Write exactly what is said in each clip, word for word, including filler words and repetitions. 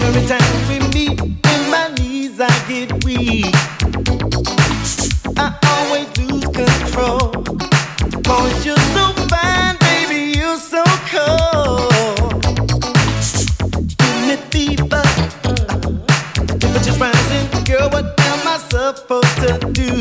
Every time we meet, in my knees I get weak. I always lose control. Cause you're so fine, baby, you're so cold. Give me fever, temperature's rising. Girl, what am I supposed to do?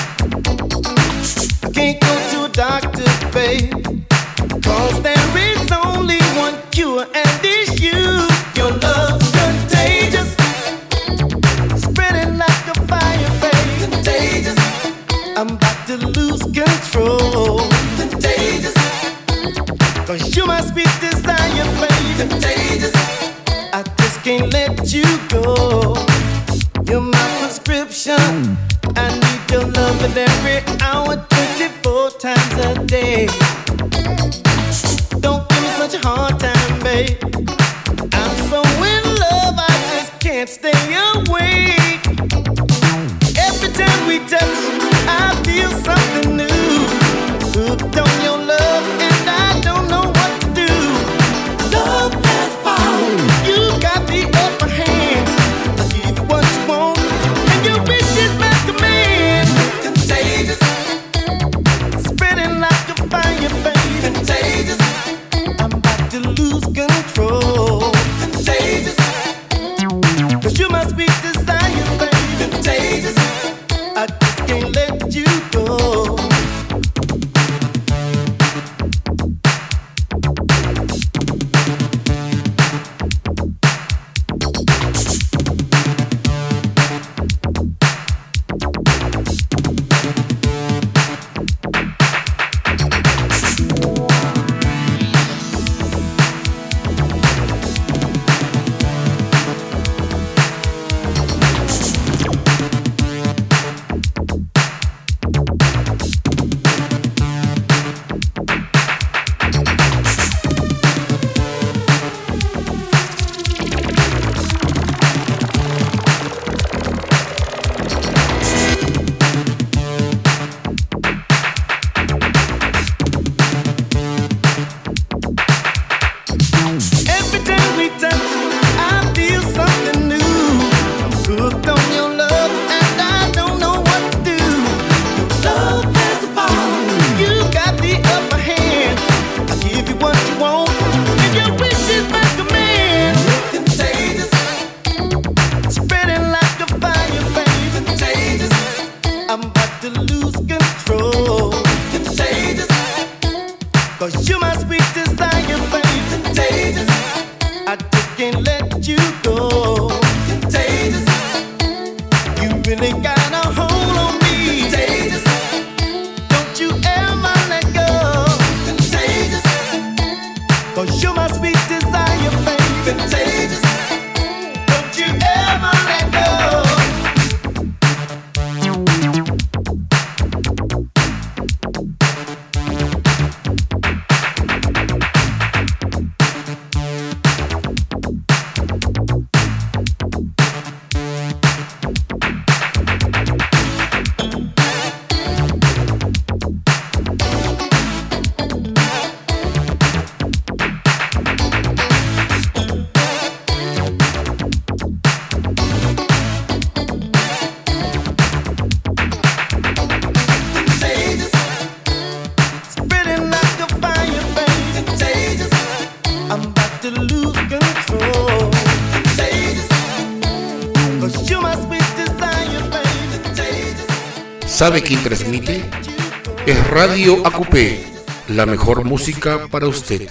I can't go to a doctor, babe, cause there is only one cure, and it's you. Your love's contagious, spreading like a fire, babe. Contagious, I'm about to lose control. Contagious, cause you're my sweet desire, babe. Contagious, I just can't let you go. You're my prescription, I need your loving every hour, twenty-four times a day. Don't give me such a hard time, babe. I'm so in love, I just can't stay awake. Every time we touch, I feel something new. Hooked on your love, and I don't know what to do. Love has power, you got the upper hand. I'll give you what you want, and your wish is my command. Contagious, spreading like a fire, baby. Contagious, I'm about to lose control. Contagious, cause you're my sweet desire, baby. Contagious, I just can't let you go. ¿Sabe quién transmite? Es Radio A Q P, la mejor música para usted.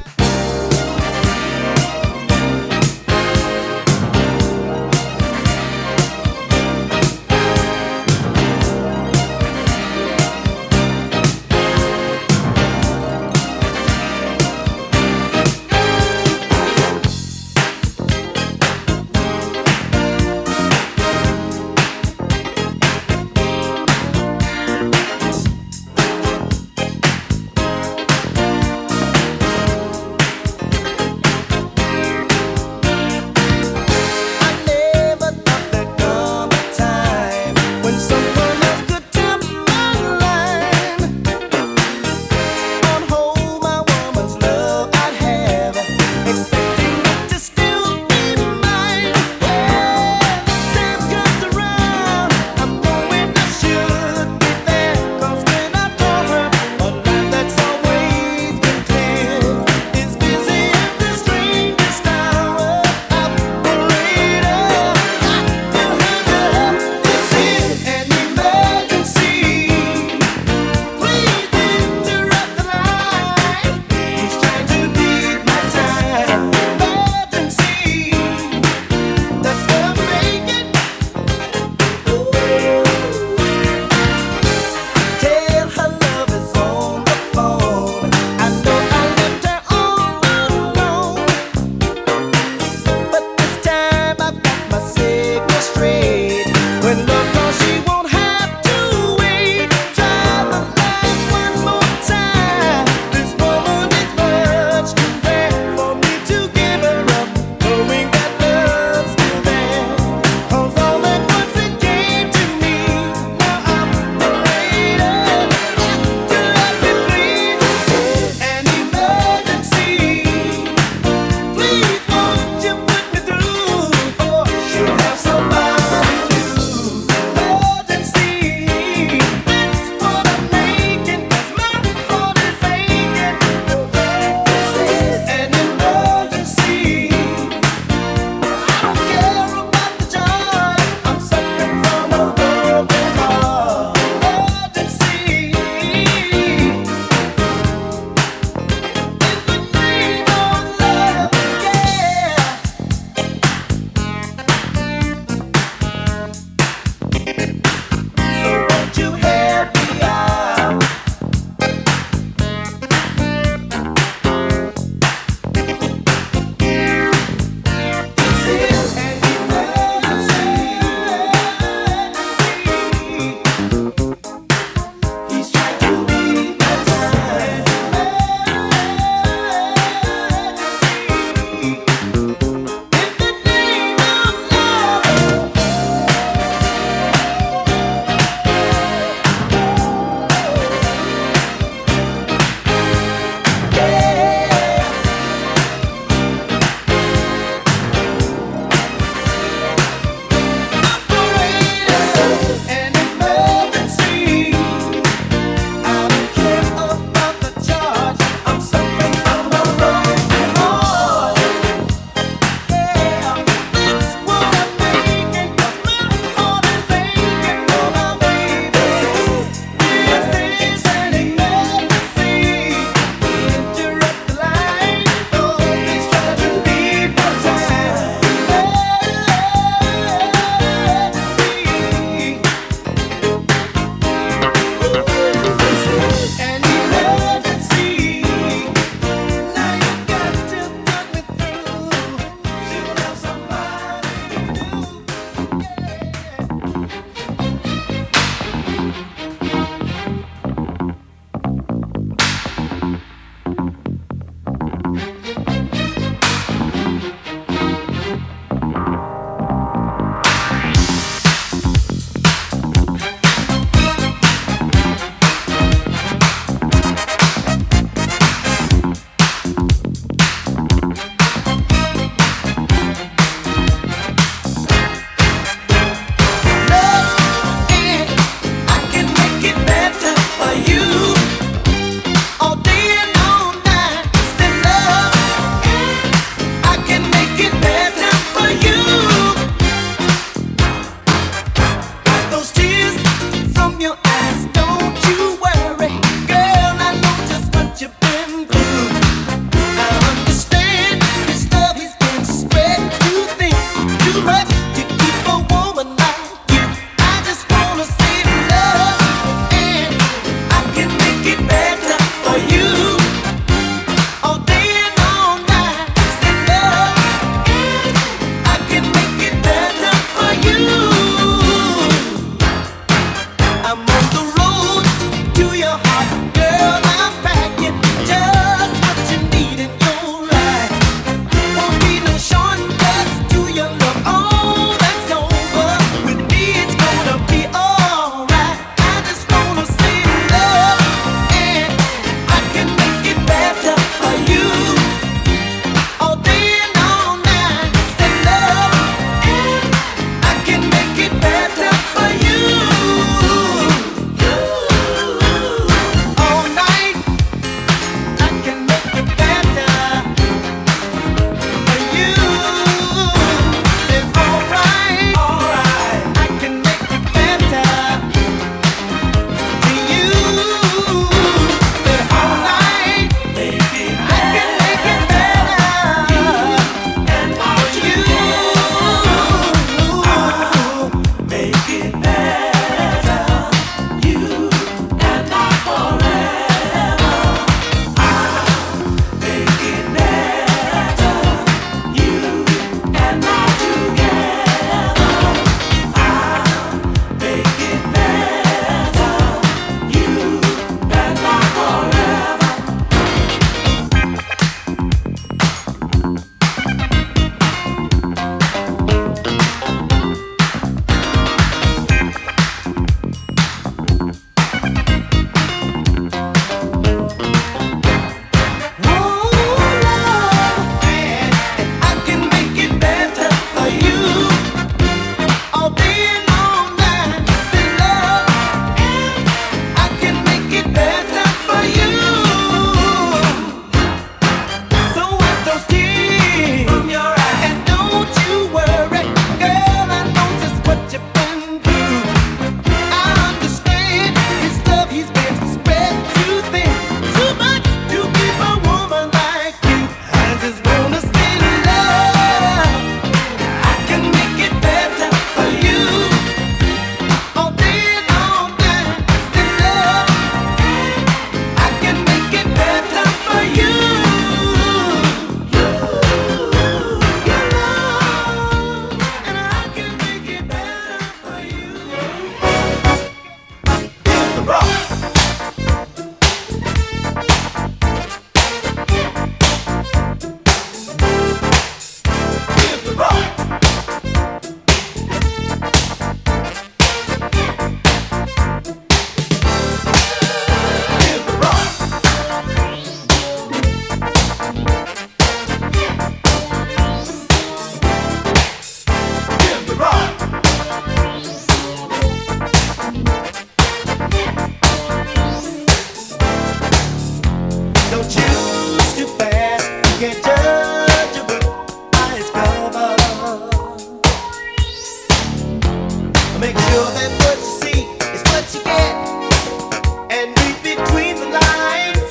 sure that what you see is what you get, and read between the lines.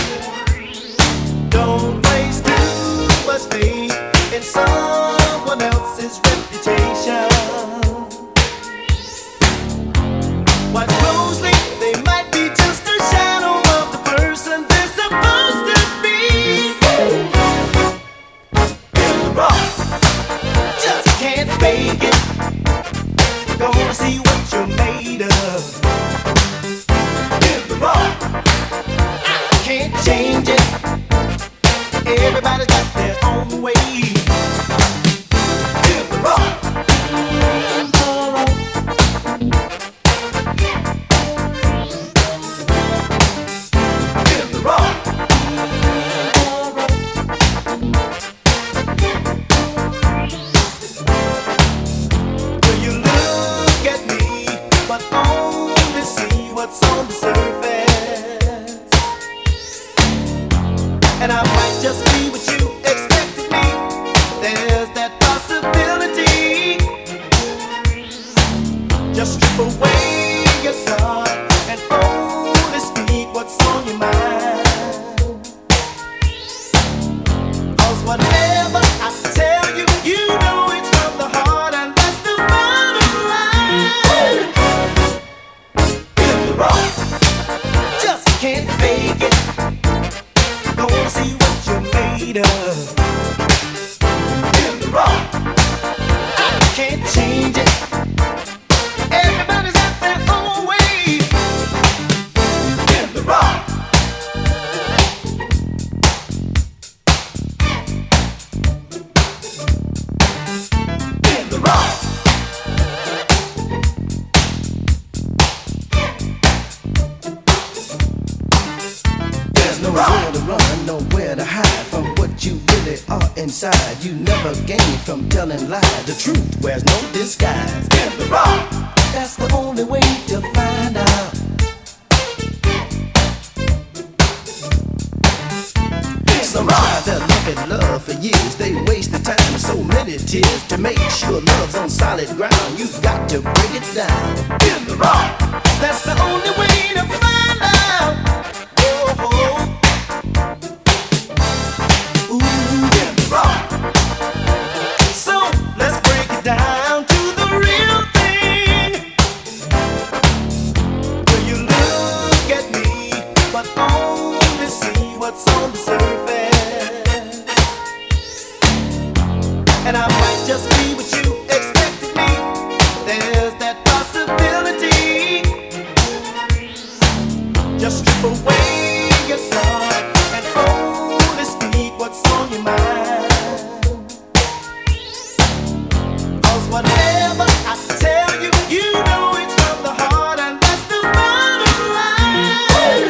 Don't place too much faith in someone else's reputation. Watch closely, they might be just a shadow of the person they're supposed to be. In the rock, just can't fake it. Gonna see what you're made of. In the rock, I can't change it. Everybody's got their own way. In the rock. And I might just be what you expected me. There's that possibility. Just strip away your guard and only speak what's on your mind. 'Cause whatever I tell you, you know it's from the heart, and that's the bottom line. In the rock, just can't fake it. Gonna see what you're made of. In the rock, I can't change it. Everybody's got their own way. In the rock. In the rock. There's nowhere to run, nowhere to hide from what you really are inside. You never gain from telling lies. The truth wears no disguise. In the rock, that's the only way to find out. Some try their luck and love for years. They waste the time and so many tears. To make sure love's on solid ground, you've got to break it down. In the rock, that's the only way to find out. Oh, oh. So let's break it down to the real thing. When you look at me, but only see what's on the surface. And I might just be what you expected me. There's that possibility. Just strip away your guard and only speak what's on your mind. Whatever I tell you, you know it's from the heart, and that's the bottom line.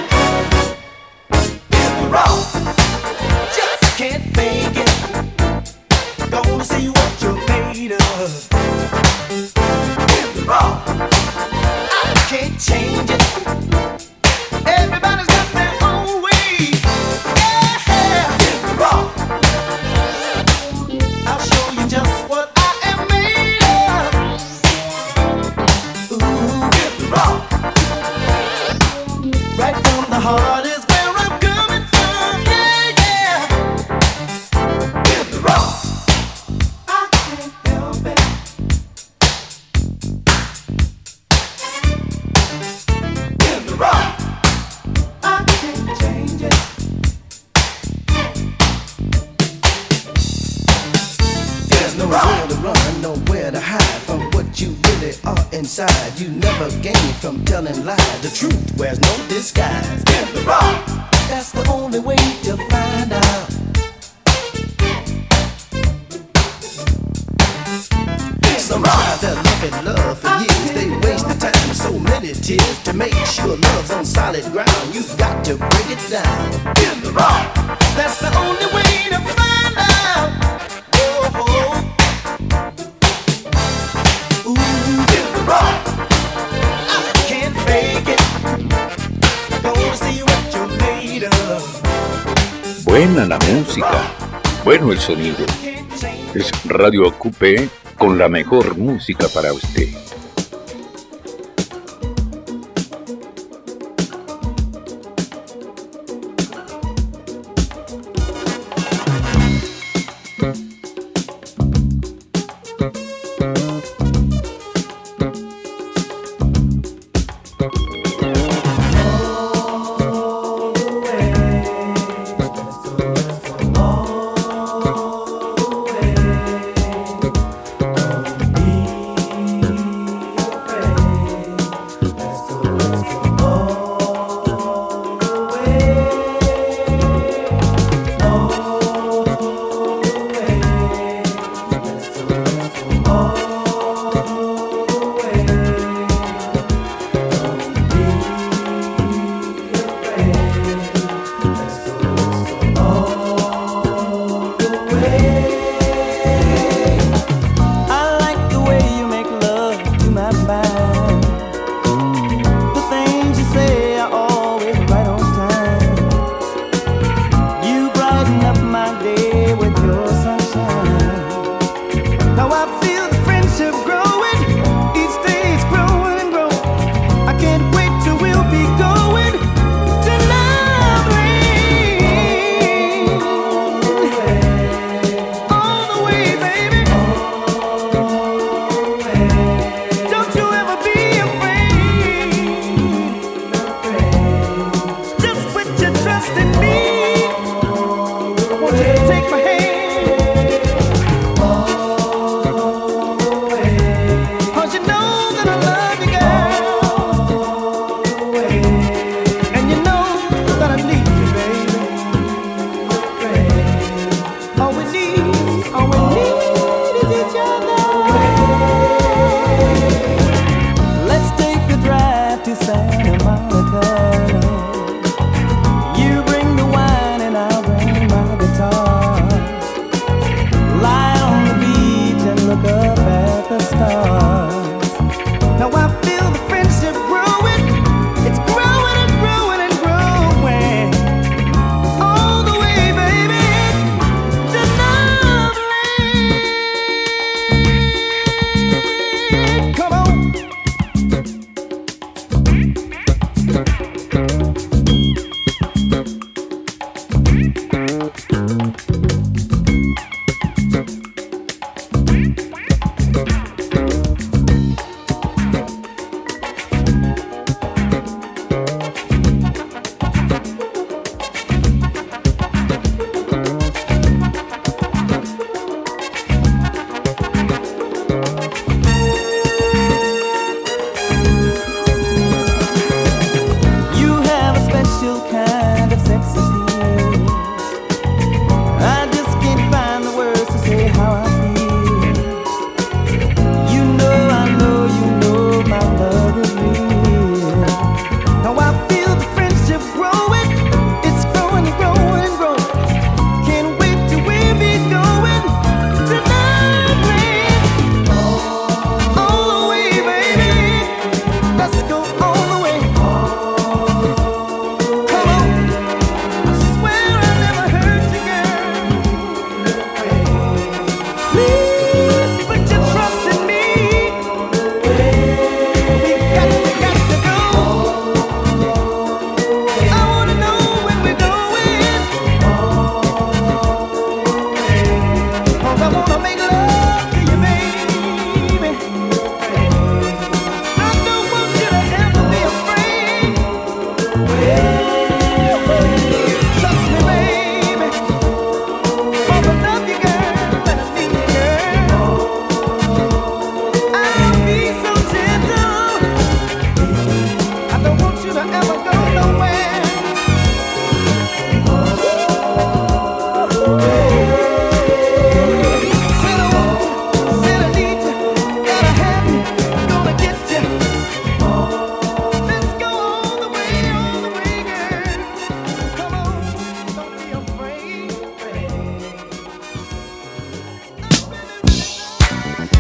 In the rock, just can't fake it. Gonna see what you're made of. In the rock, I can't change it. Everybody's got their own way. Yeah, in the rock, I'll show you just what I am made of. Ooh, in the rock, right from the heart is where I'm coming from. Yeah, yeah. In the rock, I can't help it. In the rock, I can't change it. There's nowhere to run, nowhere to hide from what you really are inside. You never gain from telling lies. The truth wears no disguise. In the rock, that's the only way to find out. Some try their luck and love for years. They waste the time and so many tears. To make sure love's on solid ground, you've got to break it down. In the rock, that's the only way to find out. Oh, oh. Ooh, in the rock, I can't fake it. Gonna see what you're made of. Buena la música, bueno el sonido. Es Radio Ocupe con la mejor música para usted.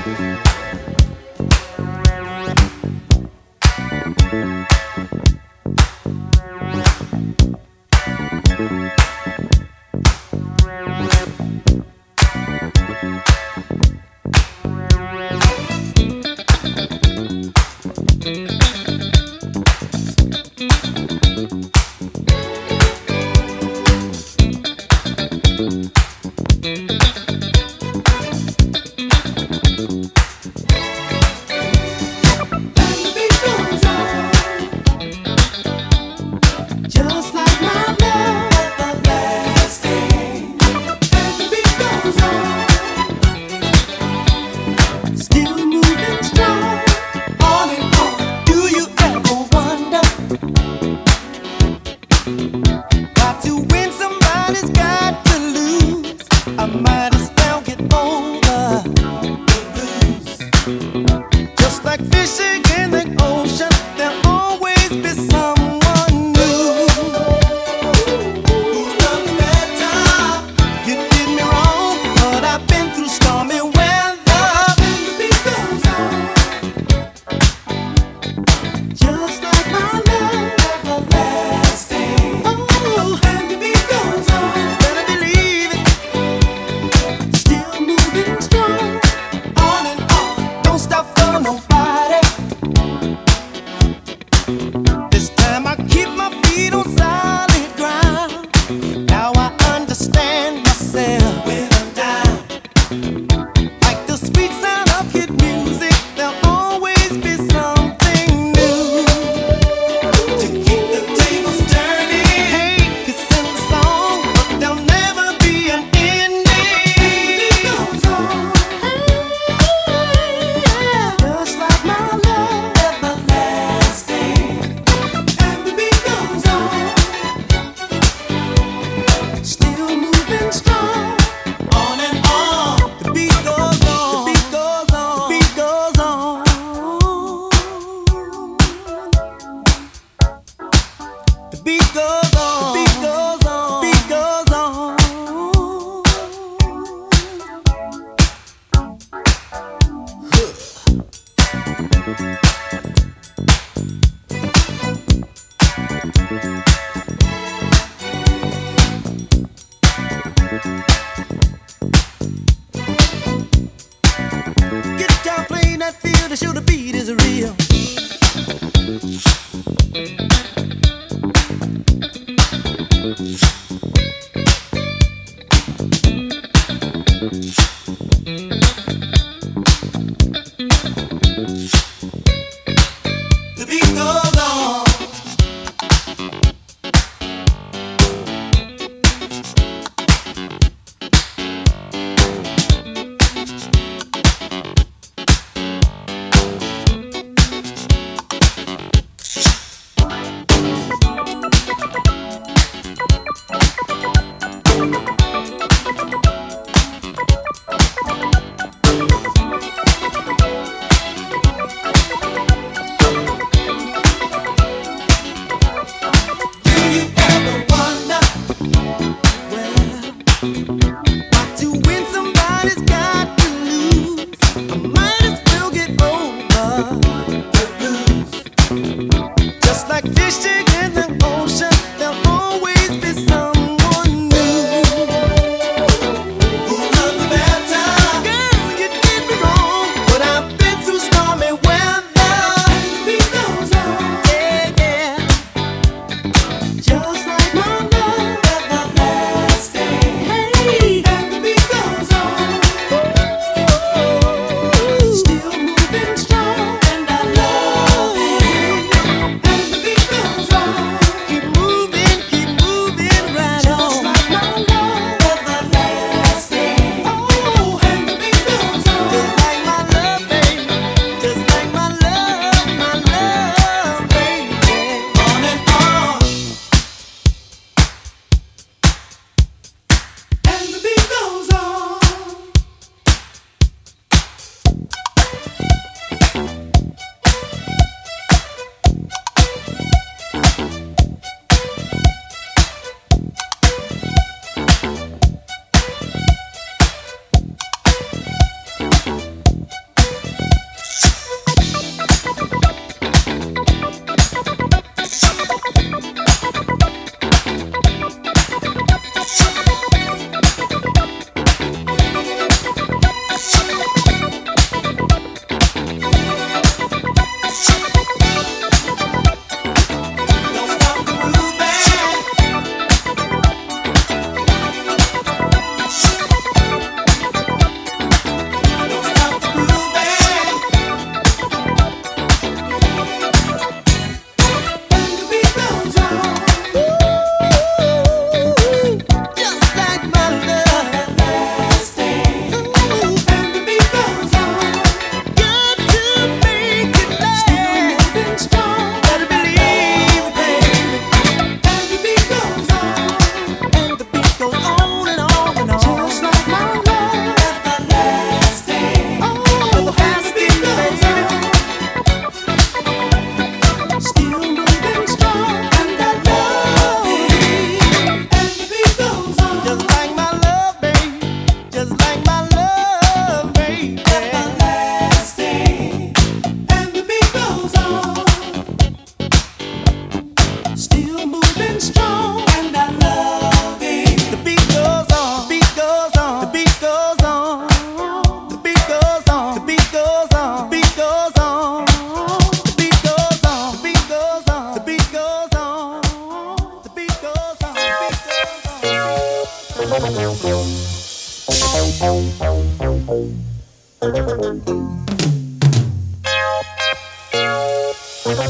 Still moving strong, and I love it. And the beat goes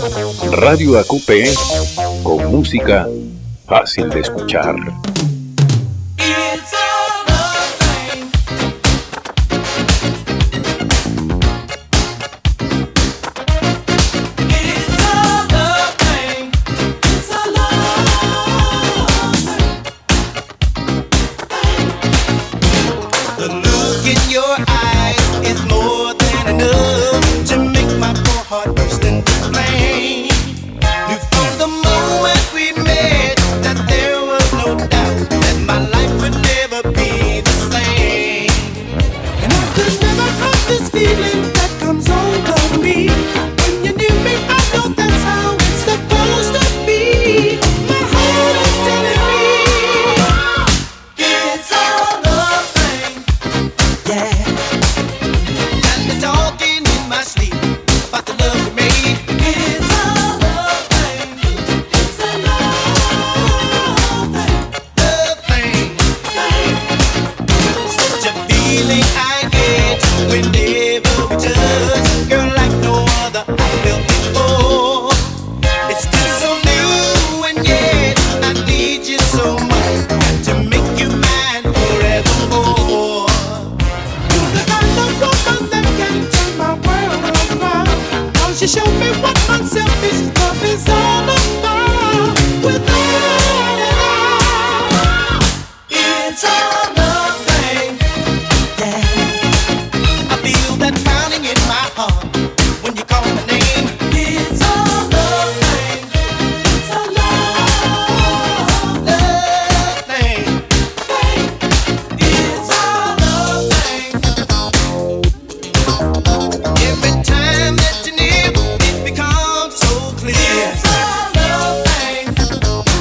Radio A Q P, con música fácil de escuchar. Every time that you need, it becomes so clear. It's a love thing.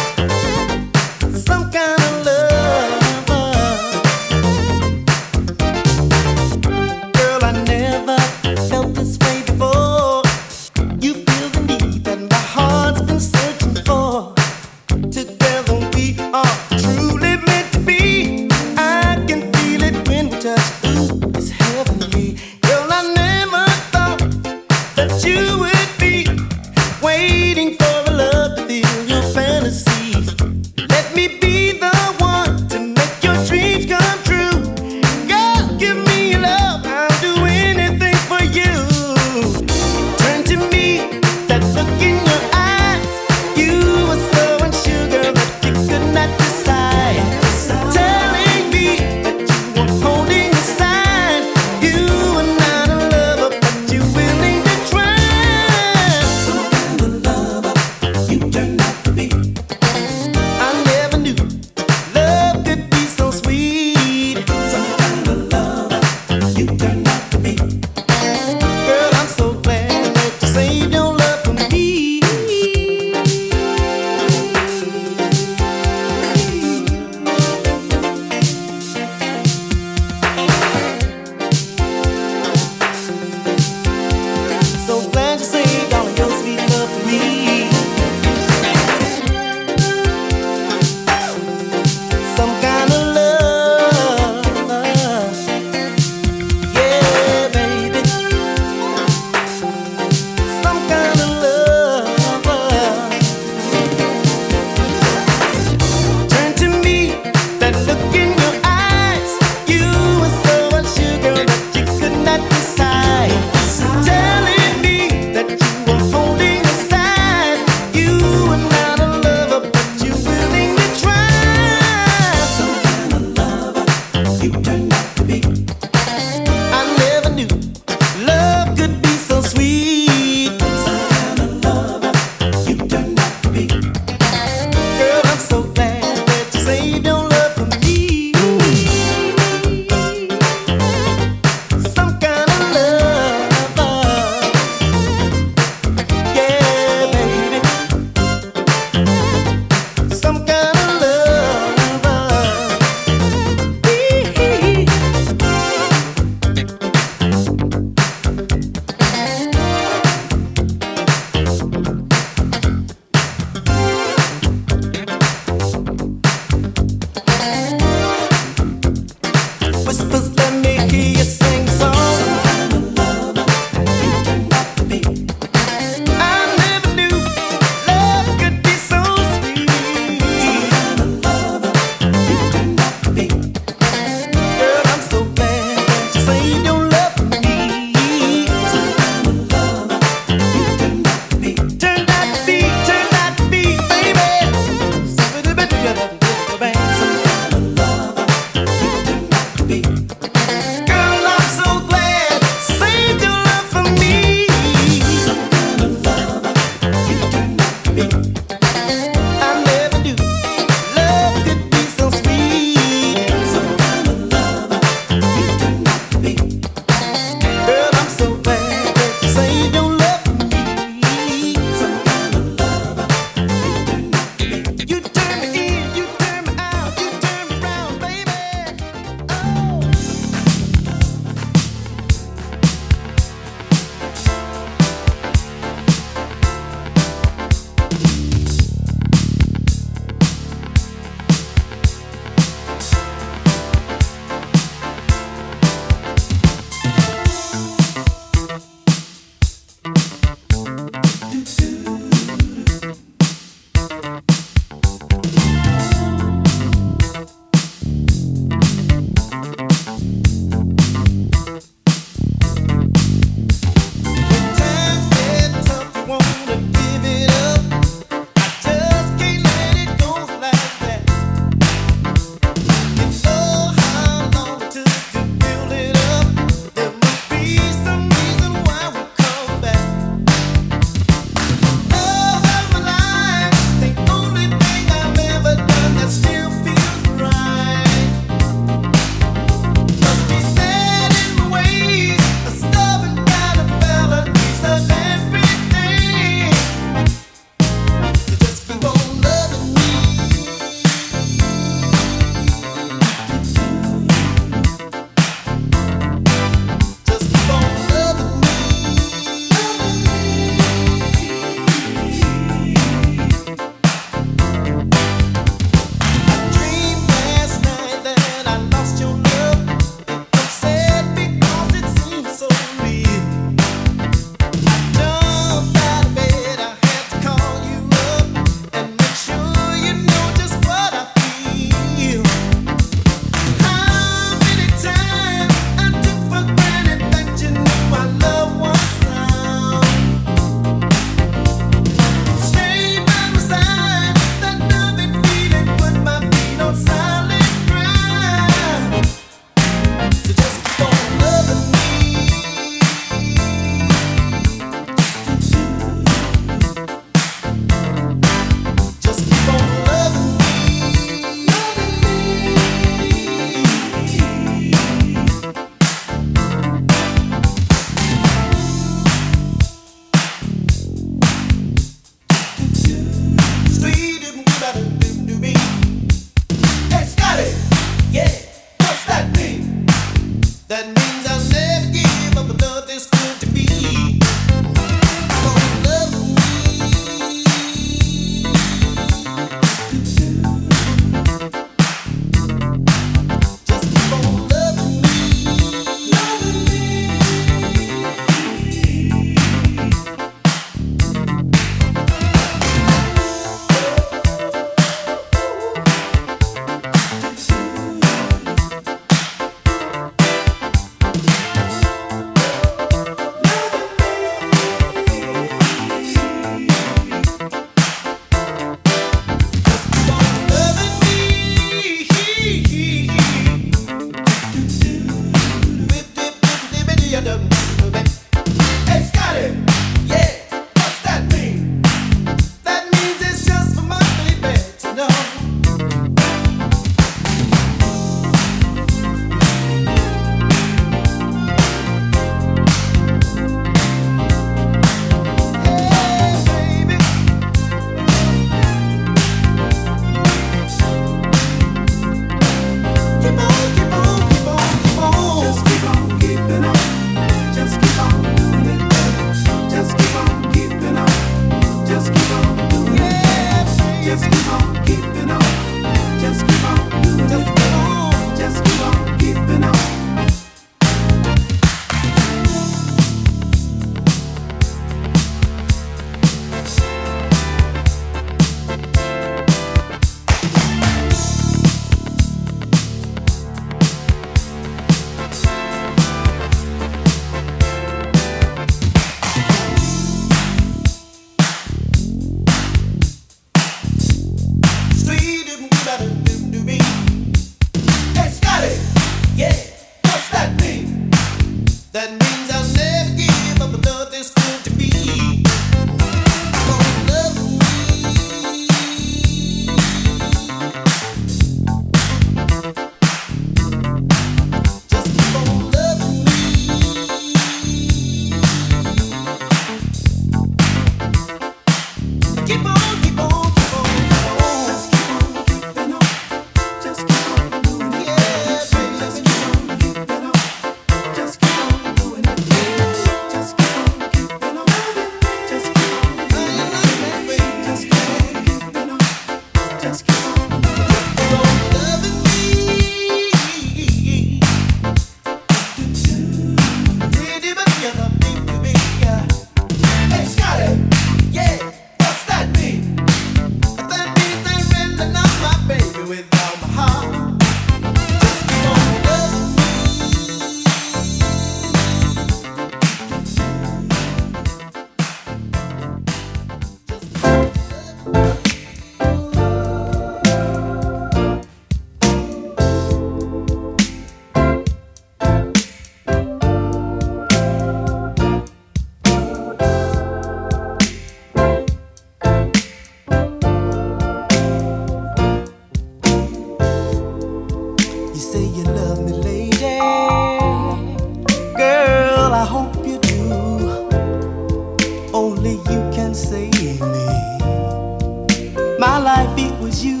My life equals you.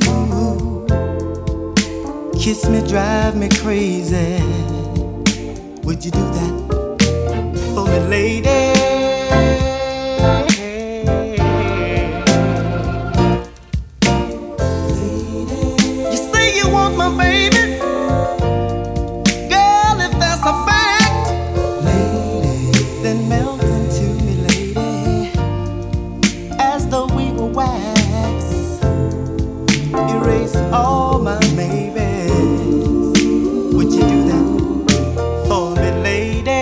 Kiss me, drive me crazy. Would you do that for me, lady? You say you want my baby. Girl, if that's a fact, lady, then melt into me, lady, as though we were wax. Erase all my babies. Would you do that for me, lady?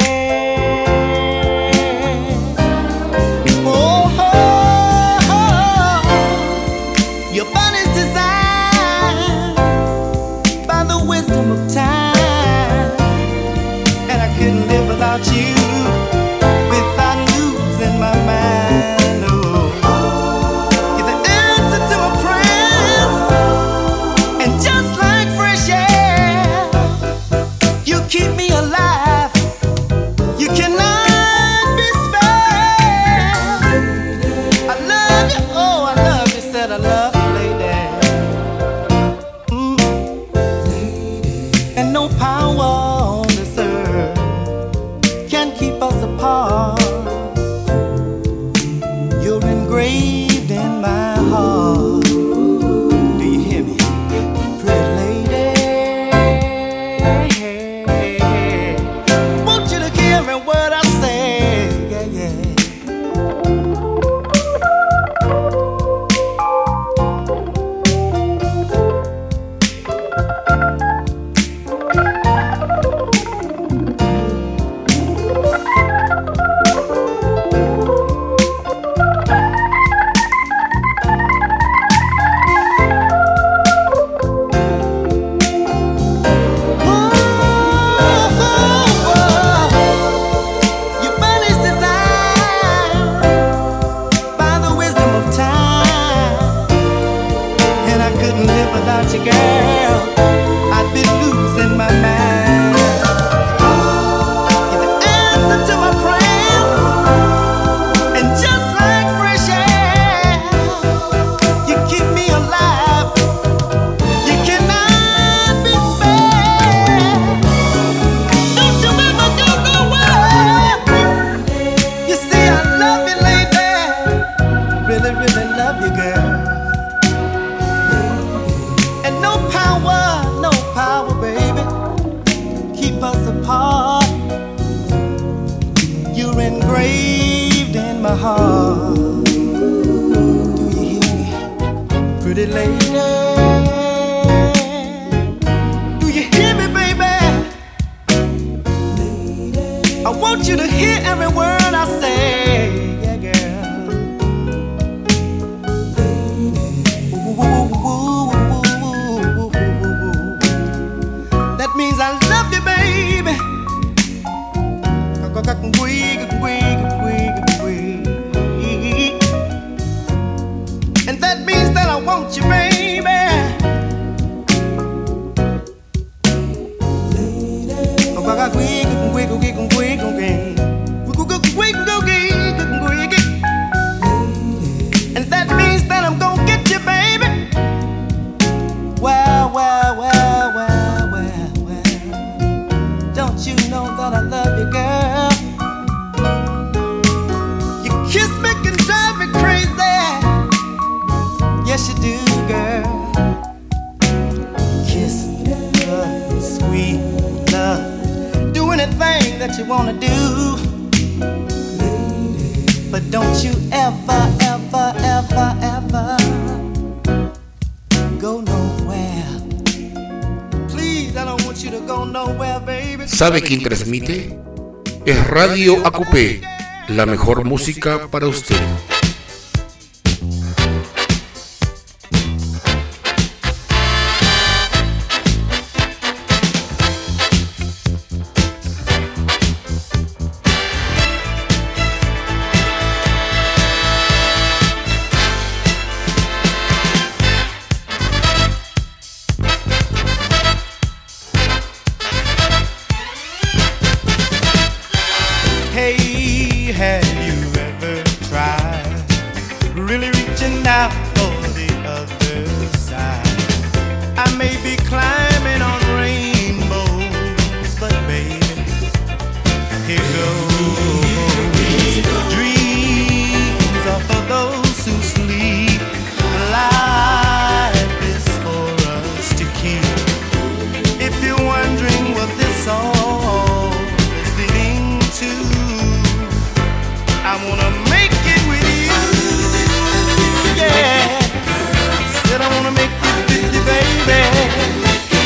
Oh, oh, oh. Your body's designed by the wisdom of time, and I couldn't live without you, without losing my mind. Oh, you're the answer to my prayers, and just like fresh air, you keep me alive. You cannot be spared. I love you, oh, I love you, said I love you, lady. Mm. And no power on this earth can keep us apart. You're engraved in my heart. Do you hear me, pretty lady? Want you to hear me what I say, yeah, yeah. Your body's designed by the wisdom of time, and I couldn't live without you, girl. I'd be losing my mind. You're the answer to my prayers, and just like fresh air, you keep me alive. You cannot be spared. Don't you ever go nowhere. You see, I love you, lady. Really, really love you, girl. And no power, no power, baby, keep us apart. You're engraved in my heart. Do you hear me, pretty lady? Do you hear me, baby? I want you to hear every word I say, yeah, girl. Ooh, ooh, ooh, ooh, ooh, ooh. That means I love you, baby. And that means that I want you, baby. And that means that I'm gonna get you, baby. Well, well, well, well, well, well. Don't you know that I love you, girl? Your kiss me can drive me crazy. Yes, you do, girl. Kiss, love, sweet love. Do anything that you wanna do. But don't you ever, ever, ever, ever go nowhere. Please, I don't want you to go nowhere, baby. ¿Sabe quién transmite? Es Radio A Q P, la mejor música para usted. Hey, have you ever tried may be climbing on rainbows, but baby, here goes. Dreams are for those who sleep. Life is for us to keep. If you're wondering what this all is leading to, I wanna make it with you. Yeah, said I wanna make it with you, baby.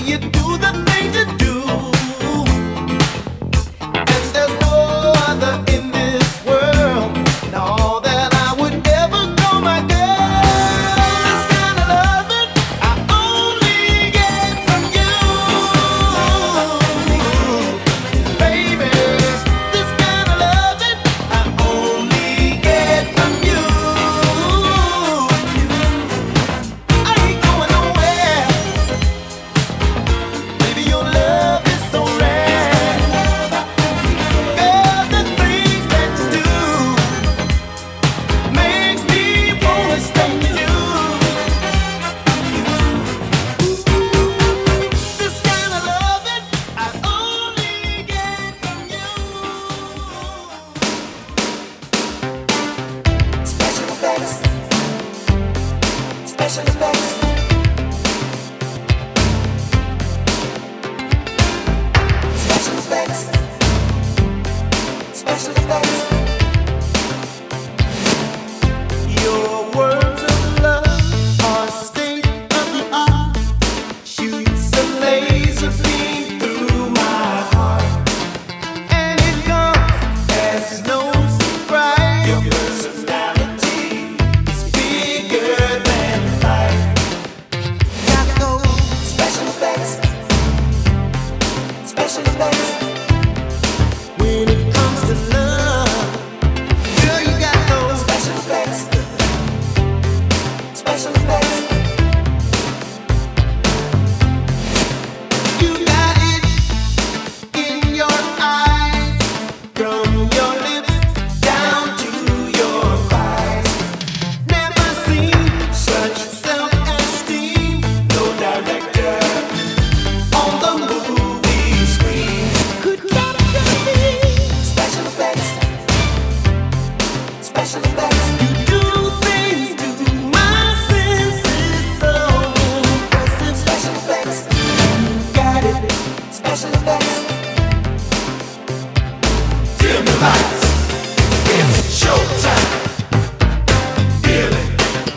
you do the things you do. And there's no other in this world, and all that I would ever know, my girl. This kind of loving I only get from you, baby. This kind of loving I only get from you. I ain't going nowhere. Baby, your love is so rare. Girl, the things that you do makes me wanna stay with you. This kind of loving I only get from you. Special effects. Special effects. Special effects. Special effects. Your words of love are state of the art. Shoots a laser beam through my heart, and it comes as no surprise. Your personality is bigger than life. Got those special effects. Special effects. When it comes to love, girl, you got those special effects. Special effects. You got it in your eyes, from your lips down to your thighs. Never seen such self-esteem. No director on the movie screen could capture me. Special effects. Special effects. You do things to my senses so impressive. Special effects. You got it. Special effects. Dim the lights. It's showtime. Feel it.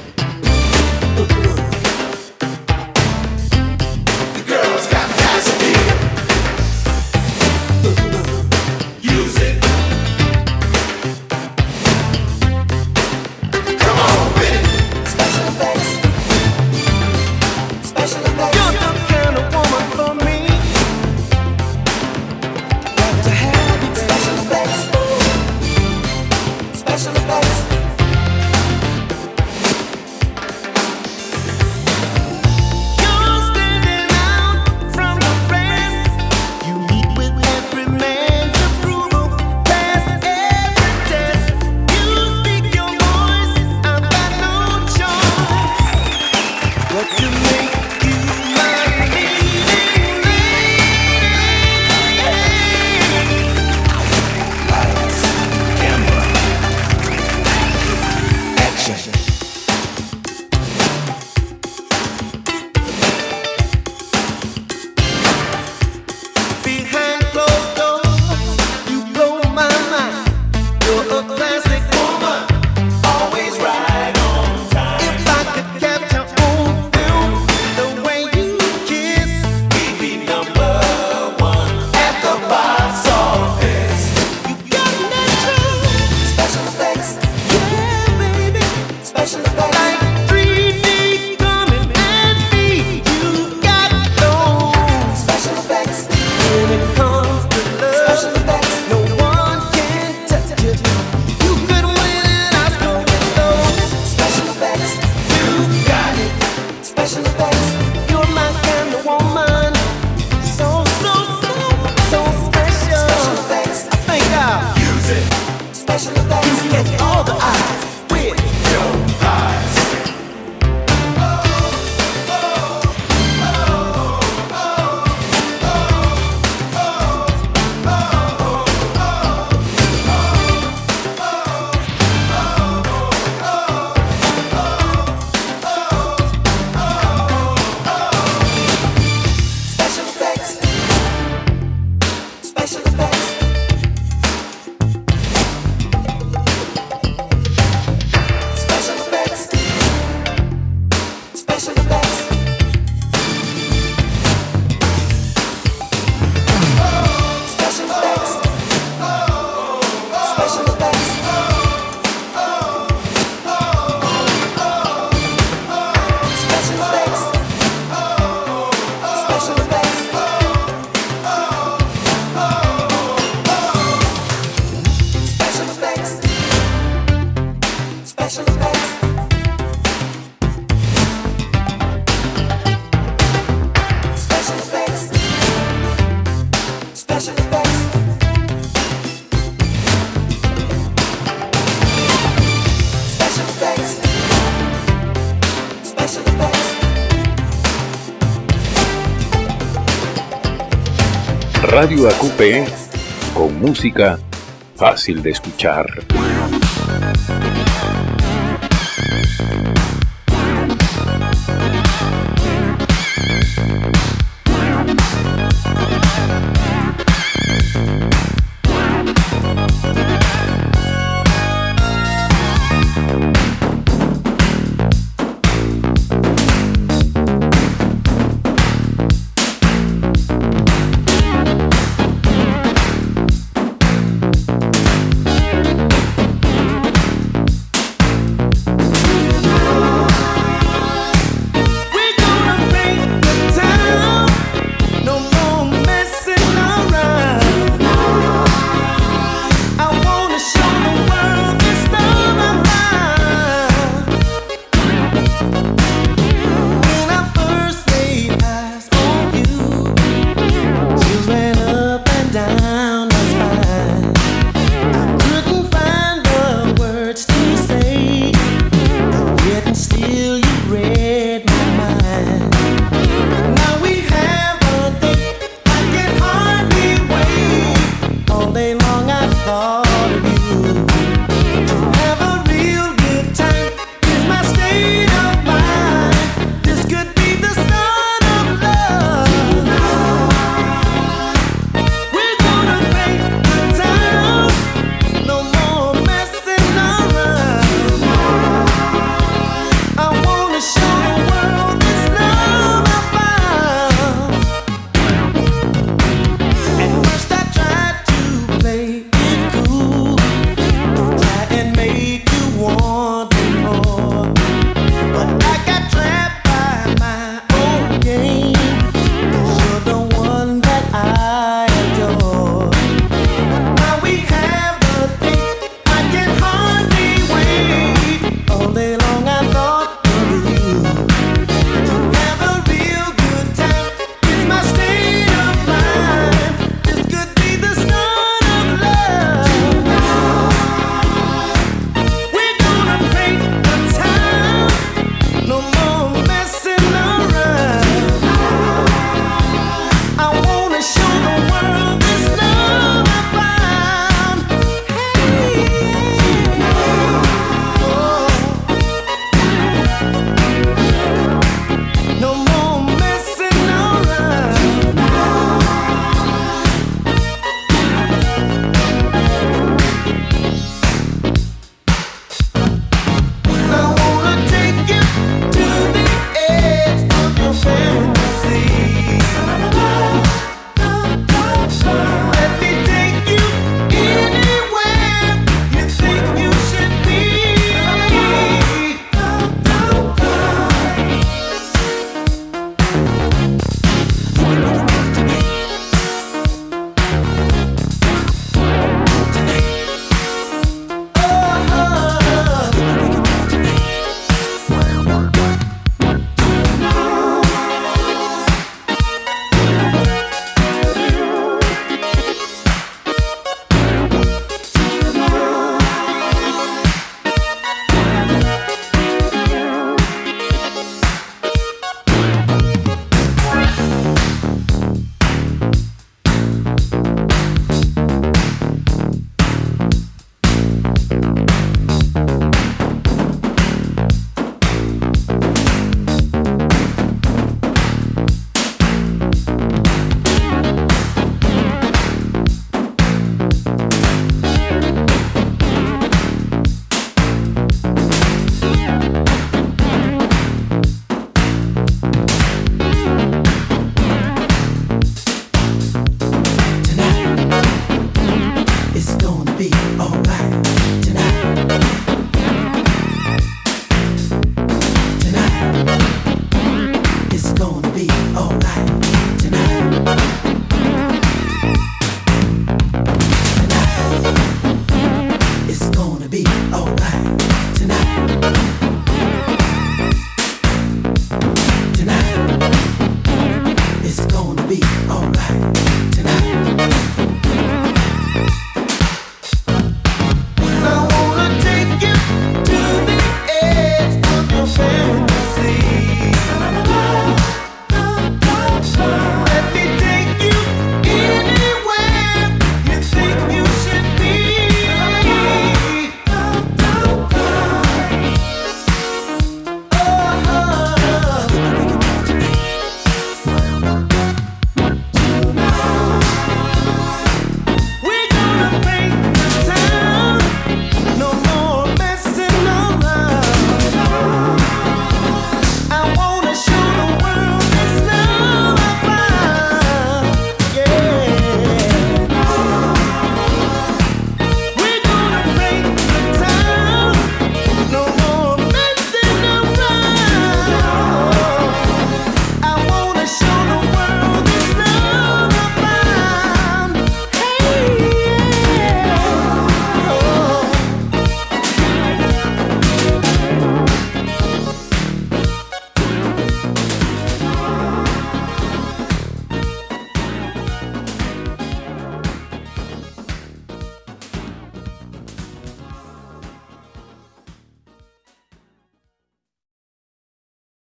The girls got passion. Use it. Come on with it. Special effects. Special effects. You're the kind of woman for me. Radio A Q P con música fácil de escuchar.